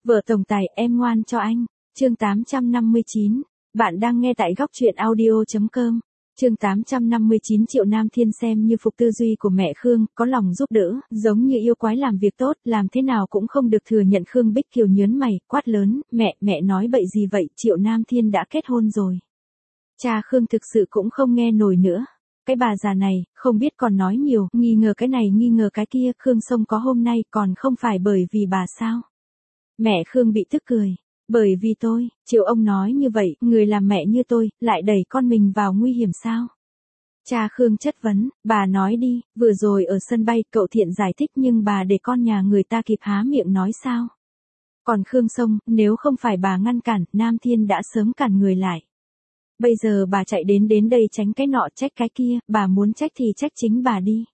Vợ tổng tài em ngoan cho anh. Chương 859. Bạn đang nghe tại góc truyện audio.com. Chương 859. Triệu Nam Thiên xem như phục tư duy của mẹ Khương, có lòng giúp đỡ, giống như yêu quái làm việc tốt, làm thế nào cũng không được thừa nhận. Khương Bích Kiều nhớn mày, quát lớn, mẹ nói bậy gì vậy, Triệu Nam Thiên đã kết hôn rồi. Cha Khương thực sự cũng không nghe nổi nữa. Cái bà già này, không biết còn nói nhiều, nghi ngờ cái này nghi ngờ cái kia, Khương Sông có hôm nay còn không phải bởi vì bà sao. Mẹ Khương bị tức cười. Bởi vì tôi, Triệu ông nói như vậy, người làm mẹ như tôi, lại đẩy con mình vào nguy hiểm sao? Cha Khương chất vấn, bà nói đi, vừa rồi ở sân bay, cậu Thiện giải thích nhưng bà để con nhà người ta kịp há miệng nói sao? Còn Khương Sông, nếu không phải bà ngăn cản, Nam Thiên đã sớm cản người lại. Bây giờ bà chạy đến đây tránh cái nọ trách cái kia, bà muốn trách thì trách chính bà đi.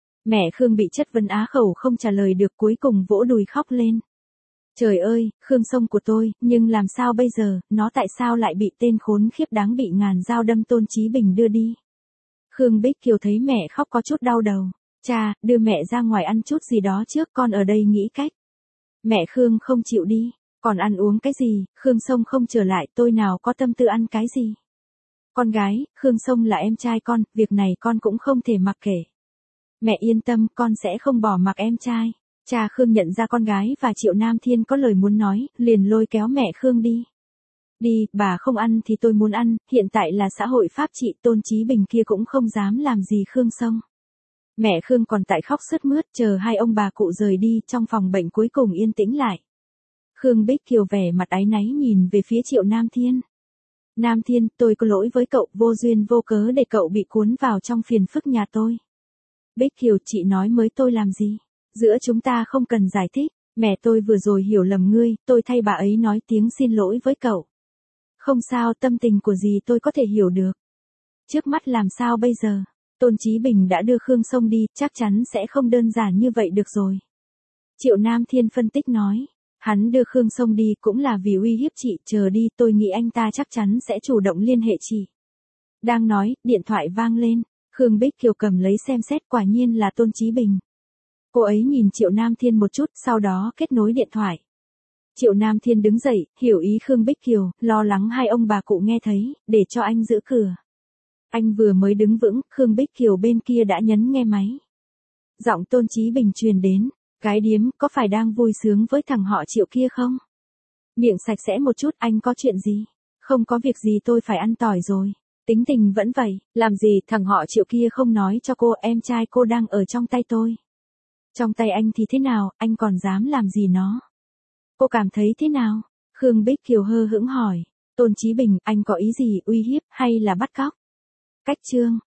Mẹ Khương bị chất vấn á khẩu không trả lời được, cuối cùng vỗ đùi khóc lên. Trời ơi, Khương Sông của tôi, nhưng làm sao bây giờ, nó tại sao lại bị tên khốn khiếp đáng bị ngàn dao đâm Tôn Chí Bình đưa đi? Khương Bích Kiều thấy mẹ khóc có chút đau đầu. Cha, đưa mẹ ra ngoài ăn chút gì đó trước, con ở đây nghĩ cách. Mẹ Khương không chịu đi, còn ăn uống cái gì, Khương Sông không trở lại, tôi nào có tâm tư ăn cái gì. Con gái, Khương Sông là em trai con, việc này con cũng không thể mặc kệ. Mẹ yên tâm, con sẽ không bỏ mặc em trai. Cha Khương nhận ra con gái và Triệu Nam Thiên có lời muốn nói, liền lôi kéo mẹ Khương đi. Đi, bà không ăn thì tôi muốn ăn, hiện tại là xã hội pháp trị, Tôn Chí Bình kia cũng không dám làm gì Khương Sông. Mẹ Khương còn tại khóc sướt mướt, chờ hai ông bà cụ rời đi, trong phòng bệnh cuối cùng yên tĩnh lại. Khương Bích Kiều vẻ mặt áy náy nhìn về phía Triệu Nam Thiên. Nam Thiên, tôi có lỗi với cậu, vô duyên vô cớ để cậu bị cuốn vào trong phiền phức nhà tôi. Bích Kiều, chị nói mới tôi làm gì? Giữa chúng ta không cần giải thích, mẹ tôi vừa rồi hiểu lầm ngươi, tôi thay bà ấy nói tiếng xin lỗi với cậu. Không sao, tâm tình của gì tôi có thể hiểu được. Trước mắt làm sao bây giờ? Tôn Chí Bình đã đưa Khương Sông đi, chắc chắn sẽ không đơn giản như vậy được rồi. Triệu Nam Thiên phân tích nói, hắn đưa Khương Sông đi cũng là vì uy hiếp chị, chờ đi, tôi nghĩ anh ta chắc chắn sẽ chủ động liên hệ chị. Đang nói, điện thoại vang lên, Khương Bích Kiều cầm lấy xem xét, quả nhiên là Tôn Chí Bình. Cô ấy nhìn Triệu Nam Thiên một chút, sau đó kết nối điện thoại. Triệu Nam Thiên đứng dậy, hiểu ý Khương Bích Kiều, lo lắng hai ông bà cụ nghe thấy, để cho anh giữ cửa. Anh vừa mới đứng vững, Khương Bích Kiều bên kia đã nhấn nghe máy. Giọng Tôn Chí Bình truyền đến, cái điếm, có phải đang vui sướng với thằng họ Triệu kia không? Miệng sạch sẽ một chút, anh có chuyện gì? Không có việc gì, tôi phải ăn tỏi rồi. Tính tình vẫn vậy, làm gì thằng họ Triệu kia không nói cho cô, em trai cô đang ở trong tay tôi. Trong tay anh thì thế nào, anh còn dám làm gì nó? Cô cảm thấy thế nào? Khương Bích Kiều hơ hững hỏi. Tôn Chí Bình, anh có ý gì, uy hiếp, hay là bắt cóc? Cách chương.